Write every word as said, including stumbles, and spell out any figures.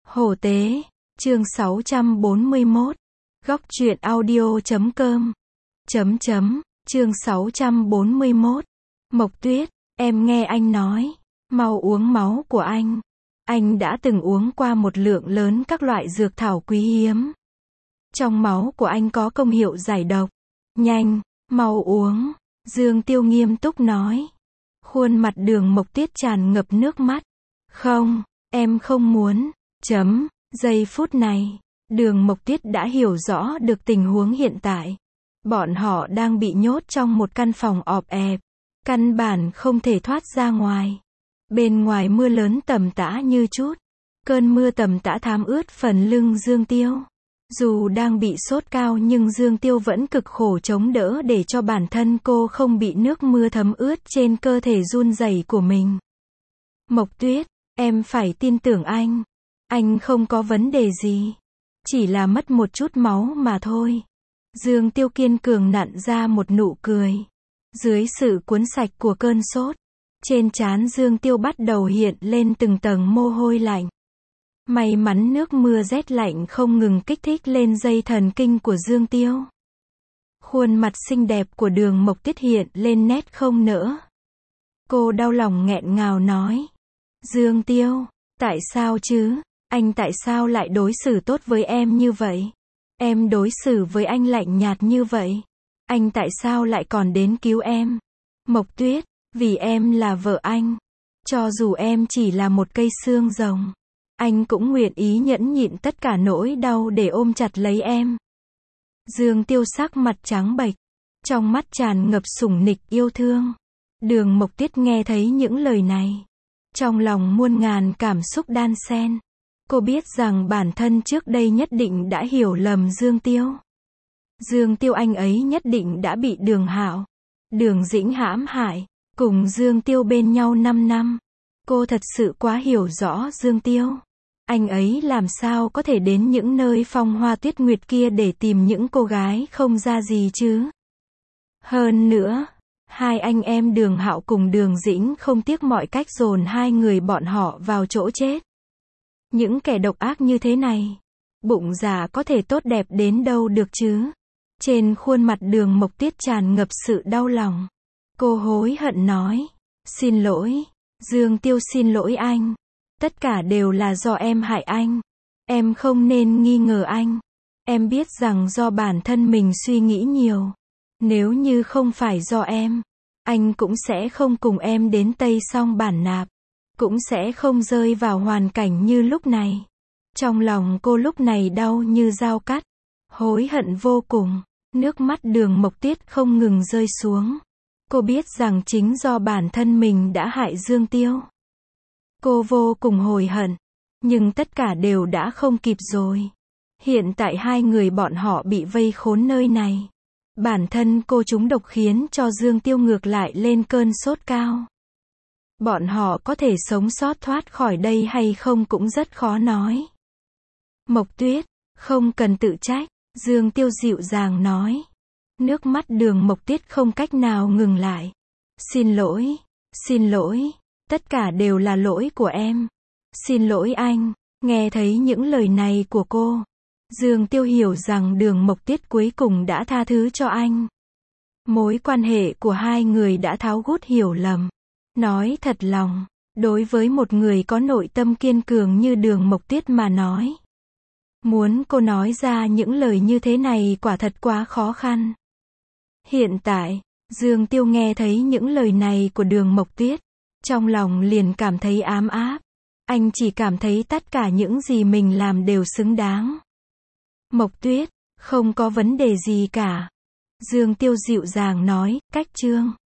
Hổ tế, chương sáu trăm bốn mươi mốt. Góc truyện audio chấm com. Chấm chấm, chương sáu trăm bốn mươi mốt. Mộc Tuyết, em nghe anh nói, mau uống máu của anh. Anh đã từng uống qua một lượng lớn các loại dược thảo quý hiếm. Trong máu của anh có công hiệu giải độc. Nhanh, mau uống. Dương Tiêu nghiêm túc nói. Khuôn mặt Đường Mộc Tuyết tràn ngập nước mắt. Không, em không muốn. Chấm, giây phút này, Đường Mộc Tuyết đã hiểu rõ được tình huống hiện tại. Bọn họ đang bị nhốt trong một căn phòng ọp ẹp. Căn bản không thể thoát ra ngoài. Bên ngoài mưa lớn tầm tã như chút. Cơn mưa tầm tã thấm ướt phần lưng Dương Tiêu. Dù đang bị sốt cao nhưng Dương Tiêu vẫn cực khổ chống đỡ để cho bản thân cô không bị nước mưa thấm ướt trên cơ thể run rẩy của mình. Mộc Tuyết, em phải tin tưởng anh. Anh không có vấn đề gì. Chỉ là mất một chút máu mà thôi. Dương Tiêu kiên cường nặn ra một nụ cười. Dưới sự cuốn sạch của cơn sốt, trên trán Dương Tiêu bắt đầu hiện lên từng tầng mồ hôi lạnh. May mắn nước mưa rét lạnh không ngừng kích thích lên dây thần kinh của Dương Tiêu. Khuôn mặt xinh đẹp của Đường Mộc Tuyết hiện lên nét không nỡ. Cô đau lòng nghẹn ngào nói. Dương Tiêu, tại sao chứ? Anh tại sao lại đối xử tốt với em như vậy? Em đối xử với anh lạnh nhạt như vậy. Anh tại sao lại còn đến cứu em? Mộc Tuyết, vì em là vợ anh. Cho dù em chỉ là một cây xương rồng, anh cũng nguyện ý nhẫn nhịn tất cả nỗi đau để ôm chặt lấy em. Dương Tiêu sắc mặt trắng bệch, trong mắt tràn ngập sủng nịch yêu thương. Đường Mộc Tuyết nghe thấy những lời này, trong lòng muôn ngàn cảm xúc đan xen. Cô biết rằng bản thân trước đây nhất định đã hiểu lầm Dương Tiêu. Dương Tiêu anh ấy nhất định đã bị Đường Hạo, Đường Dĩnh hãm hại, cùng Dương Tiêu bên nhau năm năm. Cô thật sự quá hiểu rõ Dương Tiêu. Anh ấy làm sao có thể đến những nơi phong hoa tuyết nguyệt kia để tìm những cô gái không ra gì chứ? Hơn nữa, hai anh em Đường Hạo cùng Đường Dĩnh không tiếc mọi cách dồn hai người bọn họ vào chỗ chết. Những kẻ độc ác như thế này, bụng dạ có thể tốt đẹp đến đâu được chứ? Trên khuôn mặt Đường Mộc Tuyết tràn ngập sự đau lòng. Cô hối hận nói. Xin lỗi, Dương Tiêu xin lỗi anh. Tất cả đều là do em hại anh. Em không nên nghi ngờ anh. Em biết rằng do bản thân mình suy nghĩ nhiều. Nếu như không phải do em, anh cũng sẽ không cùng em đến Tây Song Bản Nạp. Cũng sẽ không rơi vào hoàn cảnh như lúc này. Trong lòng cô lúc này đau như dao cắt. Hối hận vô cùng. Nước mắt Đường Mộc Tuyết không ngừng rơi xuống. Cô biết rằng chính do bản thân mình đã hại Dương Tiêu. Cô vô cùng hối hận. Nhưng tất cả đều đã không kịp rồi. Hiện tại hai người bọn họ bị vây khốn nơi này. Bản thân cô trúng độc khiến cho Dương Tiêu ngược lại lên cơn sốt cao. Bọn họ có thể sống sót thoát khỏi đây hay không cũng rất khó nói. Mộc Tuyết, không cần tự trách. Dương Tiêu dịu dàng nói. Nước mắt Đường Mộc Tuyết không cách nào ngừng lại. Xin lỗi, xin lỗi, tất cả đều là lỗi của em. Xin lỗi anh. Nghe thấy những lời này của cô, Dương Tiêu hiểu rằng Đường Mộc Tuyết cuối cùng đã tha thứ cho anh. Mối quan hệ của hai người đã tháo gút hiểu lầm. Nói thật lòng, đối với một người có nội tâm kiên cường như Đường Mộc Tuyết mà nói, muốn cô nói ra những lời như thế này quả thật quá khó khăn. Hiện tại, Dương Tiêu nghe thấy những lời này của Đường Mộc Tuyết, trong lòng liền cảm thấy ám áp. Anh chỉ cảm thấy tất cả những gì mình làm đều xứng đáng. Mộc Tuyết, không có vấn đề gì cả. Dương Tiêu dịu dàng nói, cách chương.